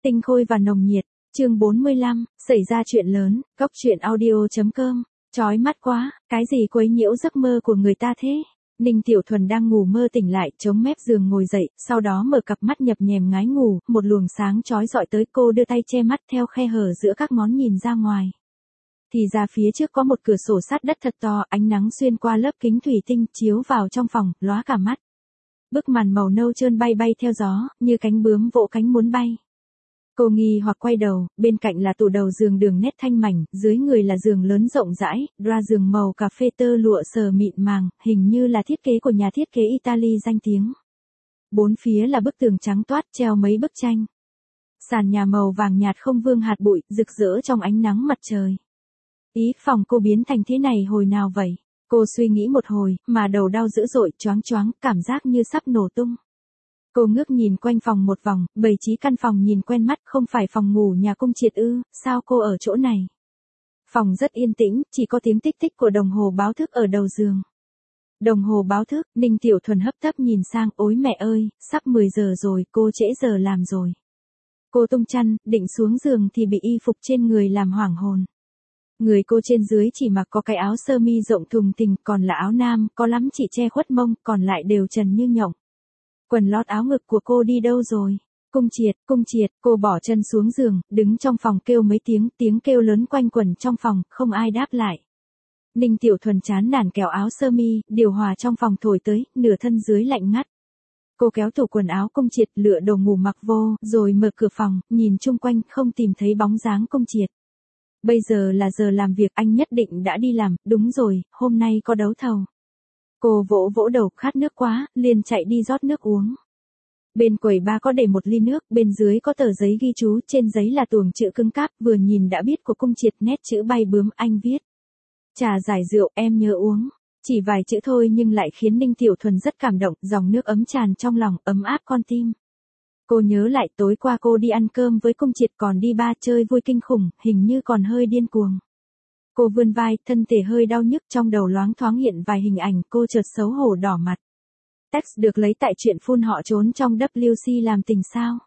Tinh khôi và nồng nhiệt, chương 45, xảy ra chuyện lớn, góc truyện audio.com, chói mắt quá, cái gì quấy nhiễu giấc mơ của người ta thế? Ninh Tiểu Thuần đang ngủ mơ tỉnh lại, chống mép giường ngồi dậy, sau đó mở cặp mắt nhập nhèm ngái ngủ, một luồng sáng chói rọi tới, cô đưa tay che mắt theo khe hở giữa các ngón nhìn ra ngoài. Thì ra phía trước có một cửa sổ sắt đất thật to, ánh nắng xuyên qua lớp kính thủy tinh chiếu vào trong phòng, lóa cả mắt. Bức màn màu nâu trơn bay bay theo gió, như cánh bướm vỗ cánh muốn bay. Cô nghi hoặc quay đầu, bên cạnh là tủ đầu giường đường nét thanh mảnh, dưới người là giường lớn rộng rãi, drap giường màu cà phê tơ lụa sờ mịn màng, hình như là thiết kế của nhà thiết kế Italy danh tiếng. Bốn phía là bức tường trắng toát treo mấy bức tranh. Sàn nhà màu vàng nhạt không vương hạt bụi, rực rỡ trong ánh nắng mặt trời. Ý phòng cô biến thành thế này hồi nào vậy? Cô suy nghĩ một hồi, mà đầu đau dữ dội, choáng choáng, cảm giác như sắp nổ tung. Cô ngước nhìn quanh phòng một vòng, bày trí căn phòng nhìn quen mắt, không phải phòng ngủ nhà Cung Triệt ư, sao cô ở chỗ này? Phòng rất yên tĩnh, chỉ có tiếng tích tích của đồng hồ báo thức ở đầu giường. Đồng hồ báo thức, Ninh Tiểu Thuần hấp tấp nhìn sang, ôi mẹ ơi, sắp 10 giờ rồi, cô trễ giờ làm rồi. Cô tung chăn, định xuống giường thì bị y phục trên người làm hoảng hồn. Người cô trên dưới chỉ mặc có cái áo sơ mi rộng thùng thình, còn là áo nam, có lắm chỉ che khuất mông, còn lại đều trần như nhộng. Quần lót áo ngực của cô đi đâu rồi? Cung Triệt, cô bỏ chân xuống giường, đứng trong phòng kêu mấy tiếng kêu lớn quanh quẩn trong phòng, không ai đáp lại. Ninh Tiểu Thuần chán nản kéo áo sơ mi, điều hòa trong phòng thổi tới, nửa thân dưới lạnh ngắt. Cô kéo tủ quần áo Cung Triệt, lựa đồ ngủ mặc vô, rồi mở cửa phòng, nhìn chung quanh, không tìm thấy bóng dáng Cung Triệt. Bây giờ là giờ làm việc, anh nhất định đã đi làm, đúng rồi, hôm nay có đấu thầu. Cô vỗ vỗ đầu, khát nước quá, liền chạy đi rót nước uống. Bên quầy ba có để một ly nước, bên dưới có tờ giấy ghi chú, trên giấy là tuồng chữ cứng cáp, vừa nhìn đã biết của Cung Triệt, nét chữ bay bướm, anh viết. Trà giải rượu, em nhớ uống. Chỉ vài chữ thôi nhưng lại khiến Ninh Tiểu Thuần rất cảm động, dòng nước ấm tràn trong lòng, ấm áp con tim. Cô nhớ lại tối qua cô đi ăn cơm với Cung Triệt còn đi bar chơi vui kinh khủng, hình như còn hơi điên cuồng. Cô vươn vai, thân thể hơi đau nhức, trong đầu loáng thoáng hiện vài hình ảnh, cô chợt xấu hổ đỏ mặt. Text được lấy tại chuyện phun họ trốn trong WC làm tình sao?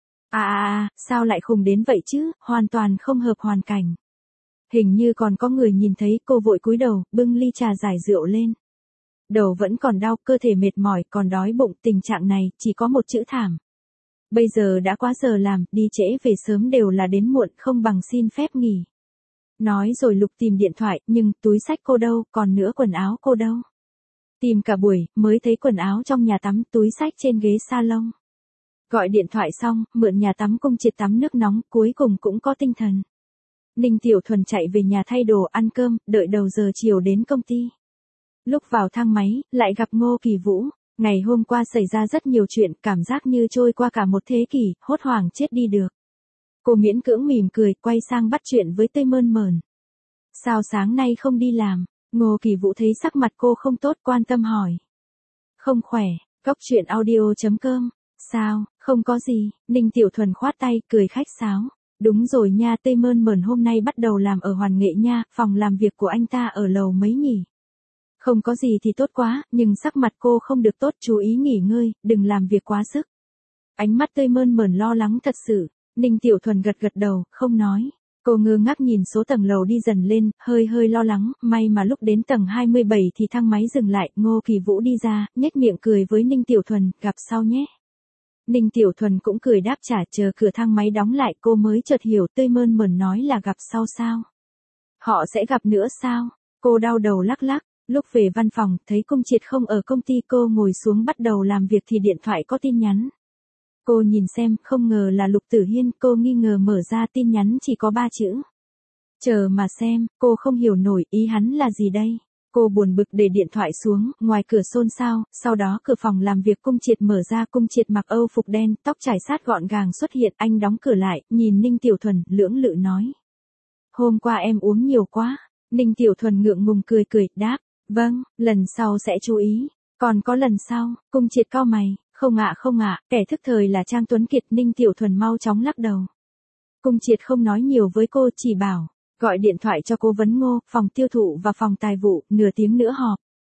Sao lại khùng đến vậy chứ, hoàn toàn không hợp hoàn cảnh. Hình như còn có người nhìn thấy, cô vội cúi đầu, bưng ly trà giải rượu lên. Đầu vẫn còn đau, cơ thể mệt mỏi, còn đói bụng, tình trạng này, chỉ có một chữ thảm. Bây giờ đã quá giờ làm, đi trễ về sớm đều là đến muộn, không bằng xin phép nghỉ. Nói rồi lục tìm điện thoại, nhưng túi xách cô đâu, còn nữa quần áo cô đâu. Tìm cả buổi, mới thấy quần áo trong nhà tắm, túi xách trên ghế salon. Gọi điện thoại xong, mượn nhà tắm Cung Triệt tắm nước nóng, cuối cùng cũng có tinh thần. Ninh Tiểu Thuần chạy về nhà thay đồ ăn cơm, đợi đầu giờ chiều đến công ty. Lúc vào thang máy, lại gặp Ngô Kỳ Vũ. Ngày hôm qua xảy ra rất nhiều chuyện, cảm giác như trôi qua cả một thế kỷ, hốt hoảng chết đi được. Cô miễn cưỡng mỉm cười, quay sang bắt chuyện với Tây Mơn Mởn. Sao sáng nay không đi làm? Ngô Kỳ Vũ thấy sắc mặt cô không tốt, quan tâm hỏi. Không khỏe, góc truyện audio.com. Sao, không có gì, Ninh Tiểu Thuần khoát tay, cười khách sáo. Đúng rồi nha, Tây Mơn Mởn hôm nay bắt đầu làm ở Hoàn Nghệ nha, phòng làm việc của anh ta ở lầu mấy nhỉ? Không có gì thì tốt quá, nhưng sắc mặt cô không được tốt, chú ý nghỉ ngơi, đừng làm việc quá sức. Ánh mắt Tây Mơn Mởn lo lắng thật sự. Ninh Tiểu Thuần gật gật đầu, không nói. Cô ngơ ngác nhìn số tầng lầu đi dần lên, hơi lo lắng, may mà lúc đến tầng 27 thì thang máy dừng lại, Ngô Kỳ Vũ đi ra, nhếch miệng cười với Ninh Tiểu Thuần, gặp sau nhé. Ninh Tiểu Thuần cũng cười đáp trả, chờ cửa thang máy đóng lại cô mới chợt hiểu Tây Mơn Mởn nói là gặp sau sao. Họ sẽ gặp nữa sao? Cô đau đầu lắc lắc, lúc về văn phòng, thấy Cung Triệt không ở công ty, cô ngồi xuống bắt đầu làm việc thì điện thoại có tin nhắn. Cô nhìn xem, không ngờ là Lục Tử Hiên, cô nghi ngờ mở ra tin nhắn chỉ có 3 chữ. Chờ mà xem, cô không hiểu nổi ý hắn là gì đây. Cô buồn bực để điện thoại xuống, ngoài cửa xôn xao, sau đó cửa phòng làm việc Cung Triệt mở ra, Cung Triệt mặc Âu phục đen, tóc trải sát gọn gàng xuất hiện, anh đóng cửa lại, nhìn Ninh Tiểu Thuần, lưỡng lự nói. Hôm qua em uống nhiều quá. Ninh Tiểu Thuần ngượng ngùng cười, đáp, vâng, lần sau sẽ chú ý. Còn có lần sau, Cung Triệt cau mày. Không ạ, kẻ thức thời là Trang Tuấn Kiệt. Ninh Tiểu Thuần mau chóng lắc đầu. Cung Triệt không nói nhiều với cô, chỉ bảo, gọi điện thoại cho cố vấn Ngô, phòng tiêu thụ và phòng tài vụ, nửa tiếng nữa họp.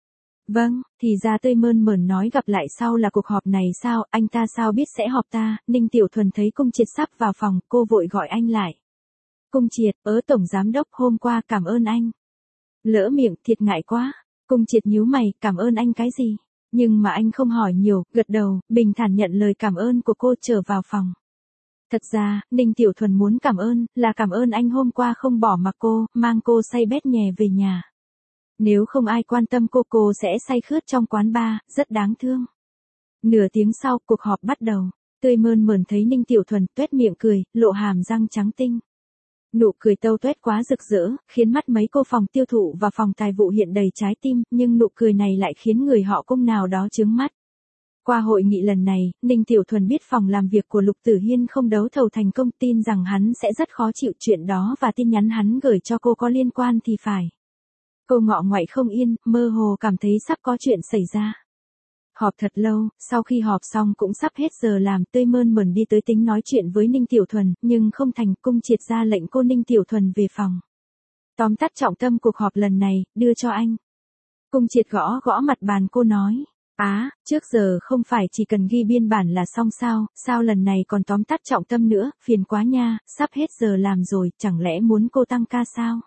Vâng, thì ra Tươi mơn mởn nói gặp lại sau là cuộc họp này sao, anh ta sao biết sẽ họp ta, Ninh Tiểu Thuần thấy Cung Triệt sắp vào phòng, cô vội gọi anh lại. Cung Triệt, Tổng giám đốc hôm qua cảm ơn anh. Lỡ miệng, thiệt ngại quá. Cung Triệt nhíu mày, cảm ơn anh cái gì? Nhưng mà anh không hỏi nhiều, gật đầu, bình thản nhận lời cảm ơn của cô trở vào phòng. Thật ra, Ninh Tiểu Thuần muốn cảm ơn anh hôm qua không bỏ mặc cô, mang cô say bét nhè về nhà. Nếu không ai quan tâm cô sẽ say khướt trong quán bar, rất đáng thương. Nửa tiếng sau, cuộc họp bắt đầu. Tươi mơn mởn thấy Ninh Tiểu Thuần tuét miệng cười, lộ hàm răng trắng tinh. Nụ cười tâu tuét quá rực rỡ, khiến mắt mấy cô phòng tiêu thụ và phòng tài vụ hiện đầy trái tim, nhưng nụ cười này lại khiến người họ Cung nào đó chướng mắt. Qua hội nghị lần này, Ninh Tiểu Thuần biết phòng làm việc của Lục Tử Hiên không đấu thầu thành công, tin rằng hắn sẽ rất khó chịu chuyện đó và tin nhắn hắn gửi cho cô có liên quan thì phải. Cô ngọ nguậy không yên, mơ hồ cảm thấy sắp có chuyện xảy ra. Họp thật lâu, sau khi họp xong cũng sắp hết giờ làm, Tươi mơn mởn đi tới tính nói chuyện với Ninh Tiểu Thuần, nhưng không thành. Cung Triệt ra lệnh cô Ninh Tiểu Thuần về phòng. Tóm tắt trọng tâm cuộc họp lần này, đưa cho anh. Cung Triệt gõ gõ mặt bàn cô nói. Trước giờ không phải chỉ cần ghi biên bản là xong sao lần này còn tóm tắt trọng tâm nữa, phiền quá nha, sắp hết giờ làm rồi, chẳng lẽ muốn cô tăng ca sao?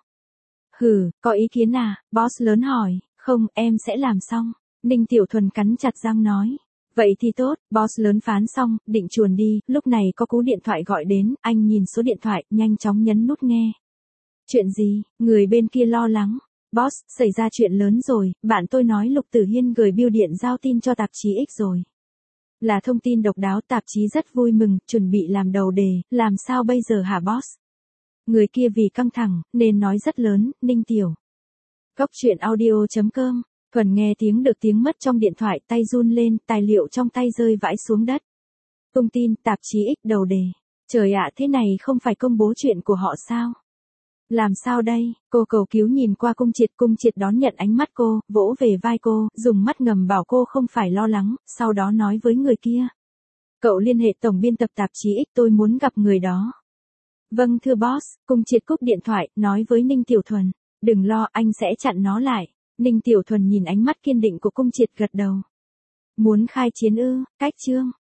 Có ý kiến à? Boss lớn hỏi. Không, em sẽ làm xong. Ninh Tiểu Thuần cắn chặt răng nói. Vậy thì tốt, boss lớn phán xong, định chuồn đi, lúc này có cú điện thoại gọi đến, anh nhìn số điện thoại, nhanh chóng nhấn nút nghe. Chuyện gì? Người bên kia lo lắng. Boss, xảy ra chuyện lớn rồi, bạn tôi nói Lục Tử Hiên gửi bưu điện giao tin cho tạp chí X rồi. Là thông tin độc đáo, tạp chí rất vui mừng, chuẩn bị làm đầu đề, làm sao bây giờ hả boss? Người kia vì căng thẳng, nên nói rất lớn, Ninh Tiểu. Góc truyện audio.com. Thuần nghe tiếng được tiếng mất trong điện thoại, tay run lên, tài liệu trong tay rơi vãi xuống đất. Tung tin, tạp chí X đầu đề. Trời ạ, thế này không phải công bố chuyện của họ sao? Làm sao đây? Cô cầu cứu nhìn qua Cung Triệt đón nhận ánh mắt cô, vỗ về vai cô, dùng mắt ngầm bảo cô không phải lo lắng, sau đó nói với người kia. Cậu liên hệ tổng biên tập tạp chí X, tôi muốn gặp người đó. Vâng thưa boss, Cung Triệt cúp điện thoại, nói với Ninh Tiểu Thuần. Đừng lo, anh sẽ chặn nó lại. Ninh Tiểu Thuần nhìn ánh mắt kiên định của Cung Triệt gật đầu. Muốn khai chiến ư? Cách chương.